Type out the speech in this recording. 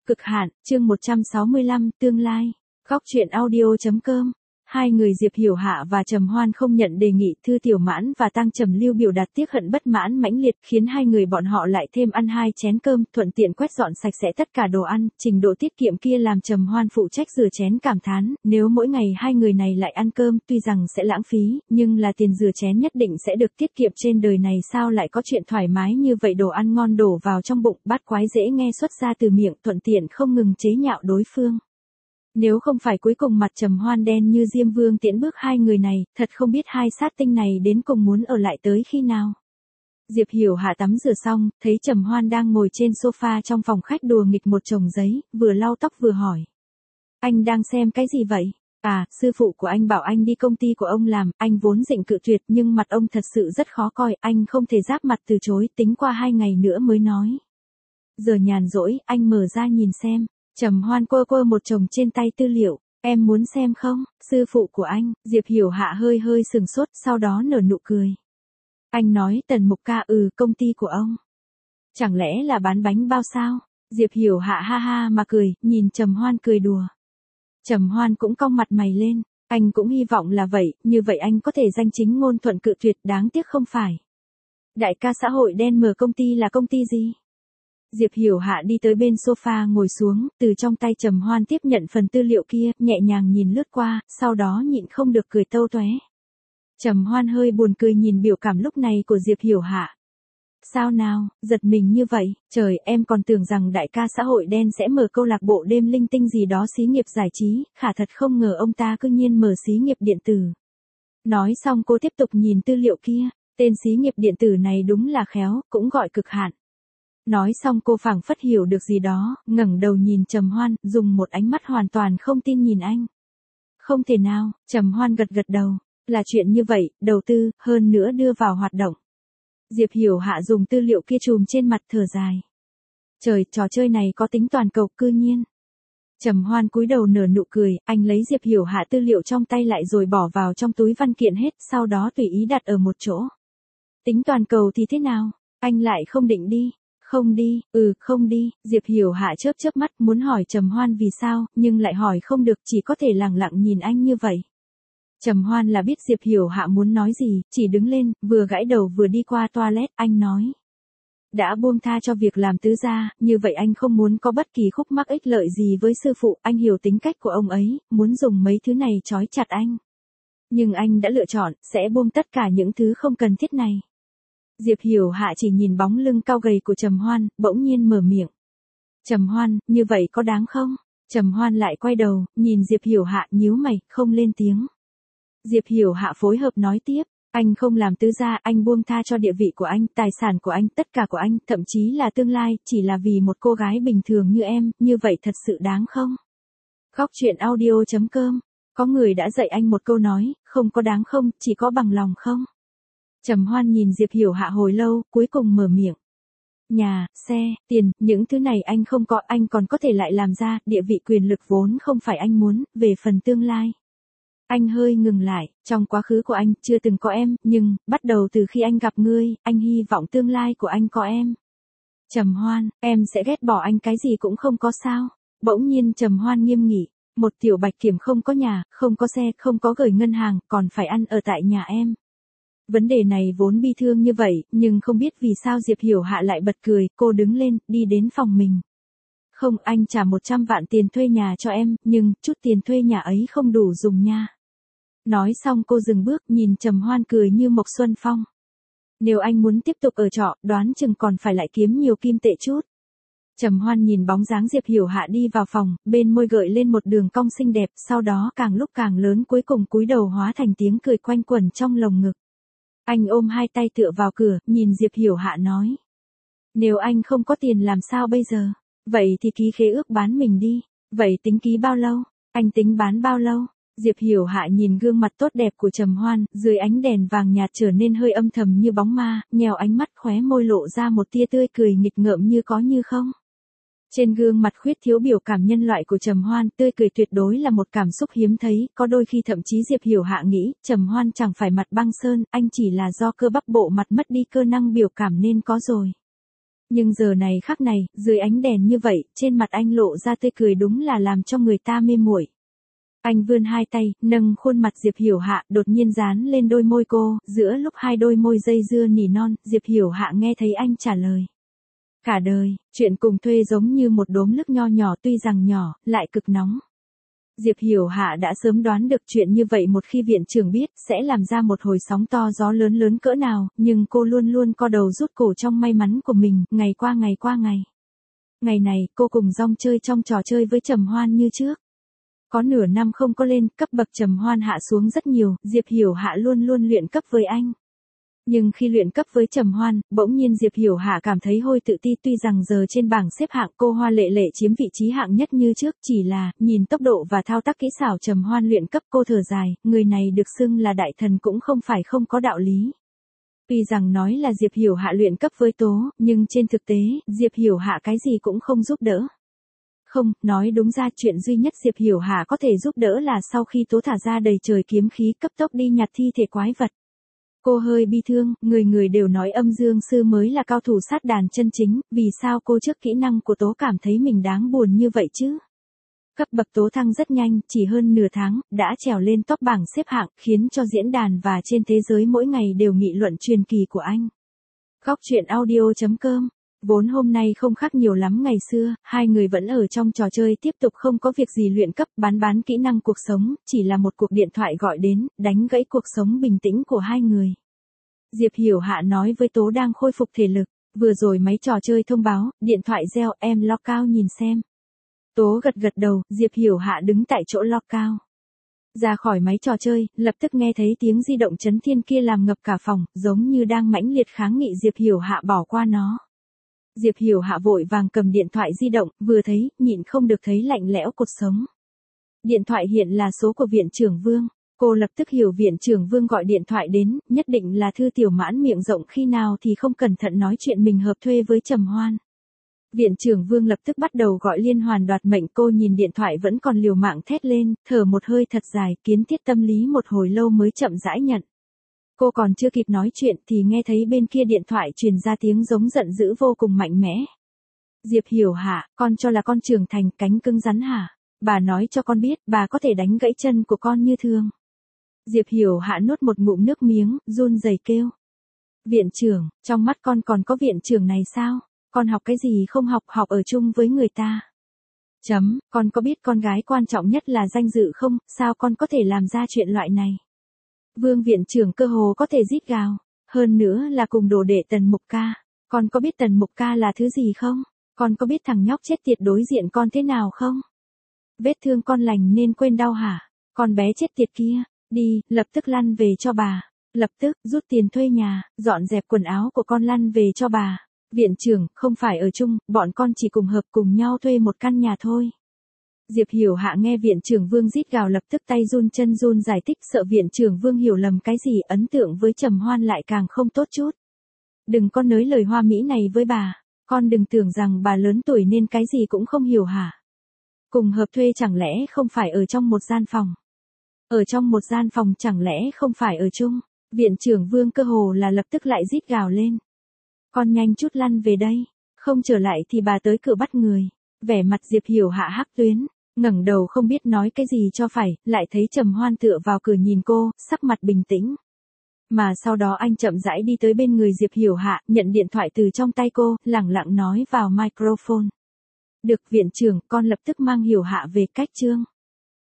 Cực hạn, chương 165, tương lai. Góc truyện audio.com. Hai người Diệp Hiểu Hạ và Trầm Hoan không nhận đề nghị, Thư Tiểu Mãn và Tang Trầm Lưu biểu đạt tiếc hận bất mãn mãnh liệt, khiến hai người bọn họ lại thêm ăn 2 chén cơm, thuận tiện quét dọn sạch sẽ tất cả đồ ăn, trình độ tiết kiệm kia làm Trầm Hoan phụ trách rửa chén cảm thán, nếu mỗi ngày hai người này lại ăn cơm, tuy rằng sẽ lãng phí, nhưng là tiền rửa chén nhất định sẽ được tiết kiệm, trên đời này sao lại có chuyện thoải mái như vậy, đồ ăn ngon đổ vào trong bụng, bát quái dễ nghe xuất ra từ miệng, thuận tiện không ngừng chế nhạo đối phương. Nếu không phải cuối cùng mặt Trầm Hoan đen như Diêm Vương tiễn bước hai người này, thật không biết hai sát tinh này đến cùng muốn ở lại tới khi nào. Diệp Hiểu Hạ tắm rửa xong, thấy Trầm Hoan đang ngồi trên sofa trong phòng khách đùa nghịch một chồng giấy, vừa lau tóc vừa hỏi. Anh đang xem cái gì vậy? À, sư phụ của anh bảo anh đi công ty của ông làm, anh vốn định cự tuyệt nhưng mặt ông thật sự rất khó coi, anh không thể giáp mặt từ chối, tính qua 2 ngày nữa mới nói. Giờ nhàn rỗi, anh mở ra nhìn xem. Trầm Hoan quơ quơ một chồng trên tay tư liệu, em muốn xem không, sư phụ của anh, Diệp Hiểu Hạ hơi hơi sừng sốt, sau đó nở nụ cười. Anh nói Tần Mục ca, công ty của ông. Chẳng lẽ là bán bánh bao sao? Diệp Hiểu Hạ ha ha mà cười, nhìn Trầm Hoan cười đùa. Trầm Hoan cũng cong mặt mày lên, anh cũng hy vọng là vậy, như vậy anh có thể danh chính ngôn thuận cự tuyệt, đáng tiếc không phải. Đại ca xã hội đen mở công ty là công ty gì? Diệp Hiểu Hạ đi tới bên sofa ngồi xuống, từ trong tay Trầm Hoan tiếp nhận phần tư liệu kia, nhẹ nhàng nhìn lướt qua, sau đó nhịn không được cười tâu toé. Trầm Hoan hơi buồn cười nhìn biểu cảm lúc này của Diệp Hiểu Hạ. Sao nào, giật mình như vậy, trời, em còn tưởng rằng đại ca xã hội đen sẽ mở câu lạc bộ đêm linh tinh gì đó xí nghiệp giải trí, khả thật không ngờ ông ta cư nhiên mở xí nghiệp điện tử. Nói xong cô tiếp tục nhìn tư liệu kia, tên xí nghiệp điện tử này đúng là khéo, cũng gọi Cực hạn. Nói xong cô phảng phất hiểu được gì đó, ngẩng đầu nhìn Trầm Hoan, dùng một ánh mắt hoàn toàn không tin nhìn anh. Không thể nào, Trầm Hoan gật gật đầu, là chuyện như vậy, đầu tư, hơn nữa đưa vào hoạt động. Diệp Hiểu Hạ dùng tư liệu kia chùm trên mặt thở dài. Trời, trò chơi này có tính toàn cầu cư nhiên. Trầm Hoan cúi đầu nở nụ cười, anh lấy Diệp Hiểu Hạ tư liệu trong tay lại rồi bỏ vào trong túi văn kiện hết, sau đó tùy ý đặt ở một chỗ. Tính toàn cầu thì thế nào, anh lại không định đi. Không đi, không đi, Diệp Hiểu Hạ chớp chớp mắt muốn hỏi Trầm Hoan vì sao, nhưng lại hỏi không được, chỉ có thể lẳng lặng nhìn anh như vậy. Trầm Hoan là biết Diệp Hiểu Hạ muốn nói gì, chỉ đứng lên, vừa gãi đầu vừa đi qua toilet, anh nói. Đã buông tha cho việc làm tứ gia, như vậy anh không muốn có bất kỳ khúc mắc ích lợi gì với sư phụ, anh hiểu tính cách của ông ấy, muốn dùng mấy thứ này trói chặt anh. Nhưng anh đã lựa chọn, sẽ buông tất cả những thứ không cần thiết này. Diệp Hiểu Hạ chỉ nhìn bóng lưng cao gầy của Trầm Hoan, bỗng nhiên mở miệng. Trầm Hoan, như vậy có đáng không? Trầm Hoan lại quay đầu, nhìn Diệp Hiểu Hạ nhíu mày, không lên tiếng. Diệp Hiểu Hạ phối hợp nói tiếp, anh không làm tứ gia, anh buông tha cho địa vị của anh, tài sản của anh, tất cả của anh, thậm chí là tương lai, chỉ là vì một cô gái bình thường như em, như vậy thật sự đáng không? Góc truyện audio.com, có người đã dạy anh một câu nói, không có đáng không, chỉ có bằng lòng không? Trầm Hoan nhìn Diệp Hiểu Hạ hồi lâu, cuối cùng mở miệng. Nhà, xe, tiền, những thứ này anh không có, anh còn có thể lại làm ra, địa vị quyền lực vốn không phải anh muốn, về phần tương lai. Anh hơi ngừng lại, trong quá khứ của anh chưa từng có em, nhưng, bắt đầu từ khi anh gặp ngươi, anh hy vọng tương lai của anh có em. Trầm Hoan, em sẽ ghét bỏ anh cái gì cũng không có sao. Bỗng nhiên Trầm Hoan nghiêm nghị, một tiểu bạch kiểm không có nhà, không có xe, không có gửi ngân hàng, còn phải ăn ở tại nhà em. Vấn đề này vốn bi thương như vậy, nhưng không biết vì sao Diệp Hiểu Hạ lại bật cười, cô đứng lên, đi đến phòng mình. Không, anh trả 100 vạn tiền thuê nhà cho em, nhưng, chút tiền thuê nhà ấy không đủ dùng nha. Nói xong cô dừng bước, nhìn Trầm Hoan cười như Mộc Xuân Phong. Nếu anh muốn tiếp tục ở trọ, đoán chừng còn phải lại kiếm nhiều kim tệ chút. Trầm Hoan nhìn bóng dáng Diệp Hiểu Hạ đi vào phòng, bên môi gợi lên một đường cong xinh đẹp, sau đó càng lúc càng lớn, cuối cùng cúi đầu hóa thành tiếng cười quanh quẩn trong lồng ngực. Anh ôm hai tay tựa vào cửa, nhìn Diệp Hiểu Hạ nói. Nếu anh không có tiền làm sao bây giờ? Vậy thì ký khế ước bán mình đi. Vậy tính ký bao lâu? Anh tính bán bao lâu? Diệp Hiểu Hạ nhìn gương mặt tốt đẹp của Trầm Hoan, dưới ánh đèn vàng nhạt trở nên hơi âm thầm như bóng ma, nhèo ánh mắt khóe môi lộ ra một tia tươi cười nghịch ngợm như có như không. Trên gương mặt khuyết thiếu biểu cảm nhân loại của Trầm Hoan, tươi cười tuyệt đối là một cảm xúc hiếm thấy, có đôi khi thậm chí Diệp Hiểu Hạ nghĩ, Trầm Hoan chẳng phải mặt băng sơn, anh chỉ là do cơ bắp bộ mặt mất đi cơ năng biểu cảm nên có rồi. Nhưng giờ này khắc này, dưới ánh đèn như vậy, trên mặt anh lộ ra tươi cười đúng là làm cho người ta mê muội. Anh vươn hai tay, nâng khuôn mặt Diệp Hiểu Hạ, đột nhiên dán lên đôi môi cô, giữa lúc hai đôi môi dây dưa nỉ non, Diệp Hiểu Hạ nghe thấy anh trả lời. Cả đời, chuyện cùng thuê giống như một đốm lức nho nhỏ tuy rằng nhỏ, lại cực nóng. Diệp Hiểu Hạ đã sớm đoán được chuyện như vậy một khi viện trưởng biết, sẽ làm ra một hồi sóng to gió lớn lớn cỡ nào, nhưng cô luôn luôn co đầu rút cổ trong may mắn của mình, ngày qua ngày qua ngày. Ngày này, cô cùng Dong chơi trong trò chơi với Trầm Hoan như trước. Có nửa năm không có lên, cấp bậc Trầm Hoan hạ xuống rất nhiều, Diệp Hiểu Hạ luôn luôn luyện cấp với anh. Nhưng khi luyện cấp với Trầm Hoan, bỗng nhiên Diệp Hiểu Hạ cảm thấy hơi tự ti, tuy rằng giờ trên bảng xếp hạng cô Hoa Lệ Lệ chiếm vị trí hạng nhất như trước, chỉ là, nhìn tốc độ và thao tác kỹ xảo Trầm Hoan luyện cấp cô thở dài, người này được xưng là đại thần cũng không phải không có đạo lý. Tuy rằng nói là Diệp Hiểu Hạ luyện cấp với Tố, nhưng trên thực tế, Diệp Hiểu Hạ cái gì cũng không giúp đỡ. Không, nói đúng ra chuyện duy nhất Diệp Hiểu Hạ có thể giúp đỡ là sau khi Tố thả ra đầy trời kiếm khí cấp tốc đi nhặt thi thể quái vật. Cô hơi bi thương, người người đều nói Âm Dương Sư mới là cao thủ sát đàn chân chính, vì sao cô trước kỹ năng của Tố cảm thấy mình đáng buồn như vậy chứ? Cấp bậc Tố thăng rất nhanh, chỉ hơn nửa tháng, đã trèo lên top bảng xếp hạng, khiến cho diễn đàn và trên thế giới mỗi ngày đều nghị luận truyền kỳ của anh. Góc truyện audio.com. Vốn hôm nay không khác nhiều lắm ngày xưa, hai người vẫn ở trong trò chơi tiếp tục không có việc gì luyện cấp bán kỹ năng cuộc sống, chỉ là một cuộc điện thoại gọi đến, đánh gãy cuộc sống bình tĩnh của hai người. Diệp Hiểu Hạ nói với Tố đang khôi phục thể lực, vừa rồi máy trò chơi thông báo, điện thoại reo, em lockout nhìn xem. Tố gật gật đầu, Diệp Hiểu Hạ đứng tại chỗ lockout. Ra khỏi máy trò chơi, lập tức nghe thấy tiếng di động chấn thiên kia làm ngập cả phòng, giống như đang mãnh liệt kháng nghị Diệp Hiểu Hạ bỏ qua nó. Diệp Hiểu Hạ vội vàng cầm điện thoại di động, vừa thấy, nhịn không được thấy lạnh lẽo cột sống. Điện thoại hiện là số của viện trưởng Vương. Cô lập tức hiểu viện trưởng Vương gọi điện thoại đến, nhất định là Thư Tiểu Mãn miệng rộng khi nào thì không cẩn thận nói chuyện mình hợp thuê với Trầm Hoan. Viện trưởng Vương lập tức bắt đầu gọi liên hoàn đoạt mệnh, cô nhìn điện thoại vẫn còn liều mạng thét lên, thở một hơi thật dài, kiến thiết tâm lý một hồi lâu mới chậm rãi nhận. Cô còn chưa kịp nói chuyện thì nghe thấy bên kia điện thoại truyền ra tiếng giống giận dữ vô cùng mạnh mẽ. Diệp Hiểu Hạ, con cho là con trưởng thành cánh cứng rắn hả? Bà nói cho con biết, bà có thể đánh gãy chân của con như thường. Diệp Hiểu Hạ nuốt một ngụm nước miếng, run rẩy kêu. Viện trưởng, trong mắt con còn có viện trưởng này sao? Con học cái gì không học, học ở chung với người ta. Con có biết con gái quan trọng nhất là danh dự không, sao con có thể làm ra chuyện loại này? Vương viện trưởng cơ hồ có thể rít gào, hơn nữa là cùng đồ đệ Tần Mục Ca. Con có biết Tần Mục Ca là thứ gì không? Con có biết thằng nhóc chết tiệt đối diện con thế nào không? Vết thương con lành nên quên đau hả? Con bé chết tiệt kia, đi, lập tức lăn về cho bà. Lập tức, rút tiền thuê nhà, dọn dẹp quần áo của con lăn về cho bà. Viện trưởng, không phải ở chung, bọn con chỉ cùng hợp cùng nhau thuê một căn nhà thôi. Diệp Hiểu Hạ nghe viện trưởng Vương rít gào lập tức tay run chân run giải thích, sợ viện trưởng Vương hiểu lầm cái gì, ấn tượng với Trầm Hoan lại càng không tốt chút. Đừng có nói lời hoa mỹ này với bà, con đừng tưởng rằng bà lớn tuổi nên cái gì cũng không hiểu hả. Cùng hợp thuê chẳng lẽ không phải ở trong một gian phòng. Ở trong một gian phòng chẳng lẽ không phải ở chung. Viện trưởng Vương cơ hồ là lập tức lại rít gào lên. Con nhanh chút lăn về đây, không trở lại thì bà tới cửa bắt người. Vẻ mặt Diệp Hiểu Hạ hắc tuyến, ngẩng đầu không biết nói cái gì cho phải, lại thấy Trầm Hoan tựa vào cửa nhìn cô, sắc mặt bình tĩnh. Mà sau đó anh chậm rãi đi tới bên người Diệp Hiểu Hạ, nhận điện thoại từ trong tay cô, lẳng lặng nói vào microphone. Được viện trưởng, con lập tức mang Hiểu Hạ về cách chương.